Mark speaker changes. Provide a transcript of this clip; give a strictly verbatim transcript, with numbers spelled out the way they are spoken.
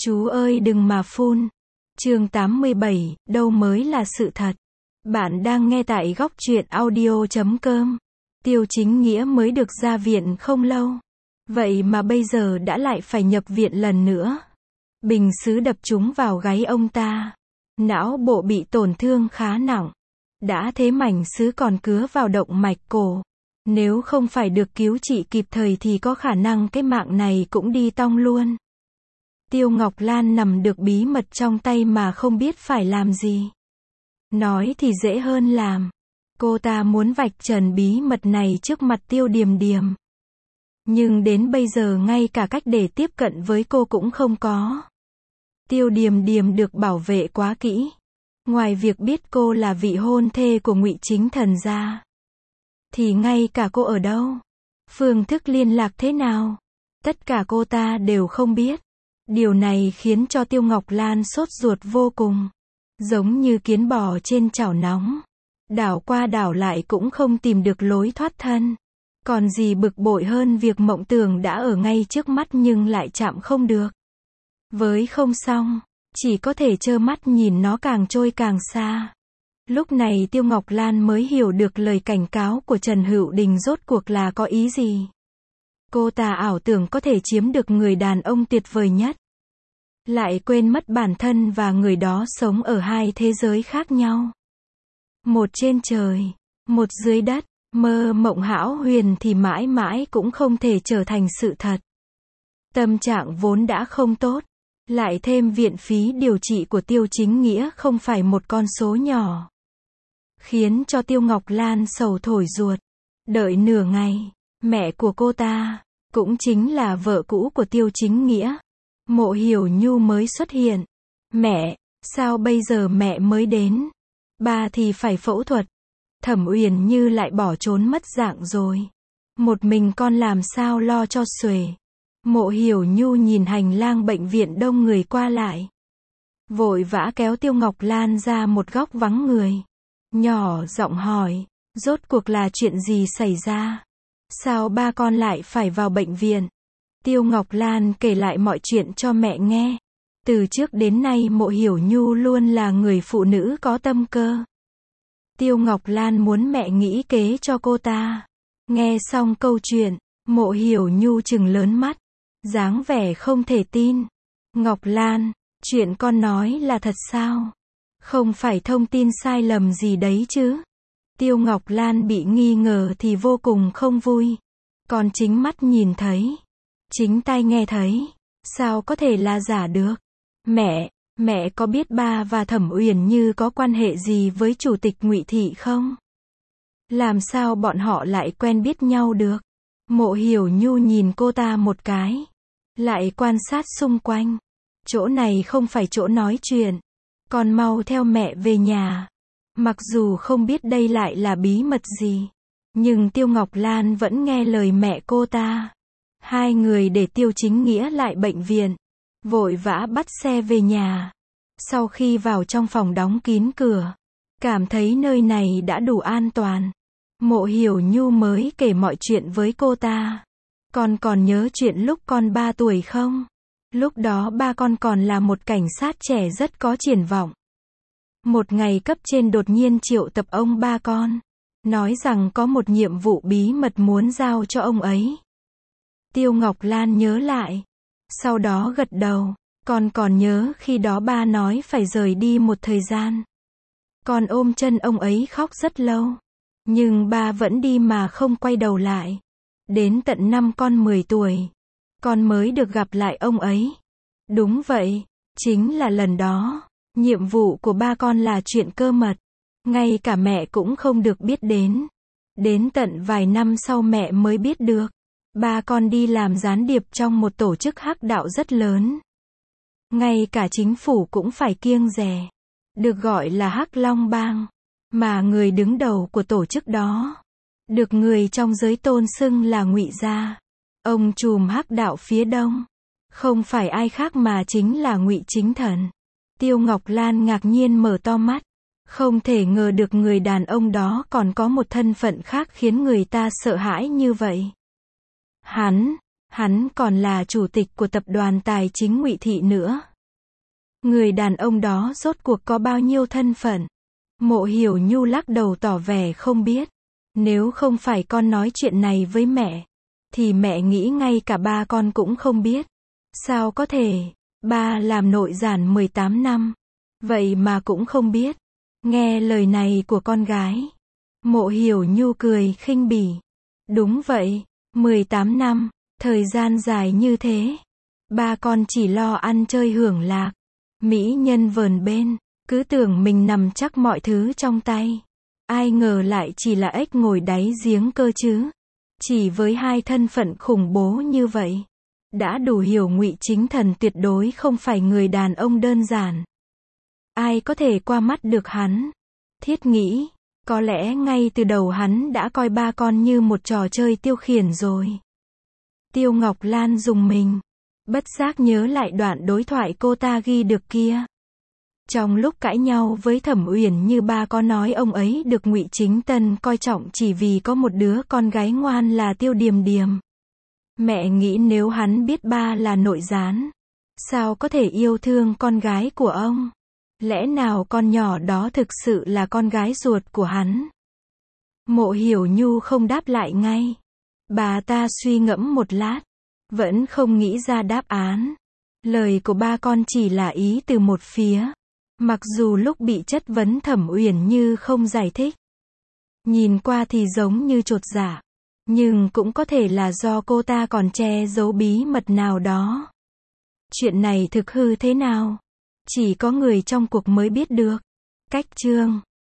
Speaker 1: Chú ơi đừng mà phun. Chương tám mươi bảy, đâu mới là sự thật. Bạn đang nghe tại góc truyện audio chấm com. Tiêu Chính Nghĩa mới được ra viện không lâu. Vậy mà bây giờ đã lại phải nhập viện lần nữa. Bình sứ đập trúng vào gáy ông ta. Não bộ bị tổn thương khá nặng. Đã thế mảnh sứ còn cứa vào động mạch cổ. Nếu không phải được cứu trị kịp thời thì có khả năng cái mạng này cũng đi tong luôn. Tiêu Ngọc Lan nằm được bí mật trong tay mà không biết phải làm gì. Nói thì dễ hơn làm. Cô ta muốn vạch trần bí mật này trước mặt Tiêu Điềm Điềm. Nhưng đến bây giờ ngay cả cách để tiếp cận với cô cũng không có. Tiêu Điềm Điềm được bảo vệ quá kỹ. Ngoài việc biết cô là vị hôn thê của Ngụy Chính Thần ra, thì ngay cả cô ở đâu, phương thức liên lạc thế nào, tất cả cô ta đều không biết. Điều này khiến cho Tiêu Ngọc Lan sốt ruột vô cùng. Giống như kiến bò trên chảo nóng. Đảo qua đảo lại cũng không tìm được lối thoát thân. Còn gì bực bội hơn việc mộng tưởng đã ở ngay trước mắt nhưng lại chạm không được. Với không xong, chỉ có thể trơ mắt nhìn nó càng trôi càng xa. Lúc này Tiêu Ngọc Lan mới hiểu được lời cảnh cáo của Trần Hữu Đình rốt cuộc là có ý gì. Cô ta ảo tưởng có thể chiếm được người đàn ông tuyệt vời nhất. Lại quên mất bản thân và người đó sống ở hai thế giới khác nhau. Một trên trời, một dưới đất, mơ mộng hão huyền thì mãi mãi cũng không thể trở thành sự thật. Tâm trạng vốn đã không tốt, lại thêm viện phí điều trị của Tiêu Chính Nghĩa không phải một con số nhỏ. Khiến cho Tiêu Ngọc Lan sầu thổi ruột. Đợi nửa ngày, mẹ của cô ta, cũng chính là vợ cũ của Tiêu Chính Nghĩa, Mộ Hiểu Nhu mới xuất hiện. Mẹ, sao bây giờ mẹ mới đến? Ba thì phải phẫu thuật. Thẩm Uyển Như lại bỏ trốn mất dạng rồi. Một mình con làm sao lo cho xuể. Mộ Hiểu Nhu nhìn hành lang bệnh viện đông người qua lại. Vội vã kéo Tiêu Ngọc Lan ra một góc vắng người. Nhỏ giọng hỏi, rốt cuộc là chuyện gì xảy ra? Sao ba con lại phải vào bệnh viện? Tiêu Ngọc Lan kể lại mọi chuyện cho mẹ nghe. Từ trước đến nay Mộ Hiểu Nhu luôn là người phụ nữ có tâm cơ. Tiêu Ngọc Lan muốn mẹ nghĩ kế cho cô ta. Nghe xong câu chuyện, Mộ Hiểu Nhu trừng lớn mắt, dáng vẻ không thể tin. Ngọc Lan, chuyện con nói là thật sao? Không phải thông tin sai lầm gì đấy chứ? Tiêu Ngọc Lan bị nghi ngờ thì vô cùng không vui. Còn chính mắt nhìn thấy, chính tai nghe thấy, sao có thể là giả được? Mẹ, mẹ có biết ba và Thẩm Uyển Như có quan hệ gì với chủ tịch Ngụy Thị không? Làm sao bọn họ lại quen biết nhau được? Mộ Hiểu Nhu nhìn cô ta một cái, lại quan sát xung quanh. Chỗ này không phải chỗ nói chuyện. Con mau theo mẹ về nhà. Mặc dù không biết đây lại là bí mật gì, nhưng Tiêu Ngọc Lan vẫn nghe lời mẹ cô ta. Hai người để Tiêu Chính Nghĩa lại bệnh viện, vội vã bắt xe về nhà. Sau khi vào trong phòng đóng kín cửa, cảm thấy nơi này đã đủ an toàn, Mộ Hiểu Nhu mới kể mọi chuyện với cô ta. Con còn nhớ chuyện lúc con ba tuổi không? Lúc đó ba con còn là một cảnh sát trẻ rất có triển vọng. Một ngày cấp trên đột nhiên triệu tập ông ba con, nói rằng có một nhiệm vụ bí mật muốn giao cho ông ấy. Tiêu Ngọc Lan nhớ lại, sau đó gật đầu. Con còn nhớ khi đó ba nói phải rời đi một thời gian. Con ôm chân ông ấy khóc rất lâu. Nhưng ba vẫn đi mà không quay đầu lại. Đến tận năm con mười tuổi, con mới được gặp lại ông ấy. Đúng vậy, chính là lần đó. Nhiệm vụ của ba con là chuyện cơ mật. Ngay cả mẹ cũng không được biết đến. Đến tận vài năm sau mẹ mới biết được. Ba con đi làm gián điệp trong một tổ chức hắc đạo rất lớn. Ngay cả chính phủ cũng phải kiêng dè. Được gọi là Hắc Long Bang. Mà người đứng đầu của tổ chức đó, được người trong giới tôn xưng là Ngụy gia. Ông trùm hắc đạo phía đông, không phải ai khác mà chính là Ngụy Chính Thần. Tiêu Ngọc Lan ngạc nhiên mở to mắt. Không thể ngờ được người đàn ông đó còn có một thân phận khác khiến người ta sợ hãi như vậy. Hắn, hắn còn là chủ tịch của tập đoàn tài chính Ngụy Thị nữa. Người đàn ông đó rốt cuộc có bao nhiêu thân phận? Mộ Hiểu Nhu lắc đầu tỏ vẻ không biết. Nếu không phải con nói chuyện này với mẹ, thì mẹ nghĩ ngay cả ba con cũng không biết. Sao có thể? Ba làm nội giản mười tám năm. Vậy mà cũng không biết. Nghe lời này của con gái, Mộ Hiểu Nhu cười khinh bỉ. Đúng vậy, mười tám năm, thời gian dài như thế. Ba con chỉ lo ăn chơi hưởng lạc. Mỹ nhân vờn bên, cứ tưởng mình nắm chắc mọi thứ trong tay. Ai ngờ lại chỉ là ếch ngồi đáy giếng cơ chứ. Chỉ với hai thân phận khủng bố như vậy, đã đủ hiểu Ngụy Chính Thần tuyệt đối không phải người đàn ông đơn giản. Ai có thể qua mắt được hắn? Thiết nghĩ, có lẽ ngay từ đầu hắn đã coi ba con như một trò chơi tiêu khiển rồi. Tiêu Ngọc Lan rùng mình, bất giác nhớ lại đoạn đối thoại cô ta ghi được kia. Trong lúc cãi nhau với Thẩm Uyển Như, ba có nói ông ấy được Ngụy Chính Tân coi trọng chỉ vì có một đứa con gái ngoan là Tiêu Điềm Điềm. Mẹ nghĩ nếu hắn biết ba là nội gián, sao có thể yêu thương con gái của ông? Lẽ nào con nhỏ đó thực sự là con gái ruột của hắn? Mộ Hiểu Nhu không đáp lại ngay. Bà ta suy ngẫm một lát, vẫn không nghĩ ra đáp án. Lời của ba con chỉ là ý từ một phía. Mặc dù lúc bị chất vấn Thẩm Uyển Như không giải thích. Nhìn qua thì giống như chột dạ. Nhưng cũng có thể là do cô ta còn che giấu bí mật nào đó. Chuyện này thực hư thế nào? Chỉ có người trong cuộc mới biết được. Cách chương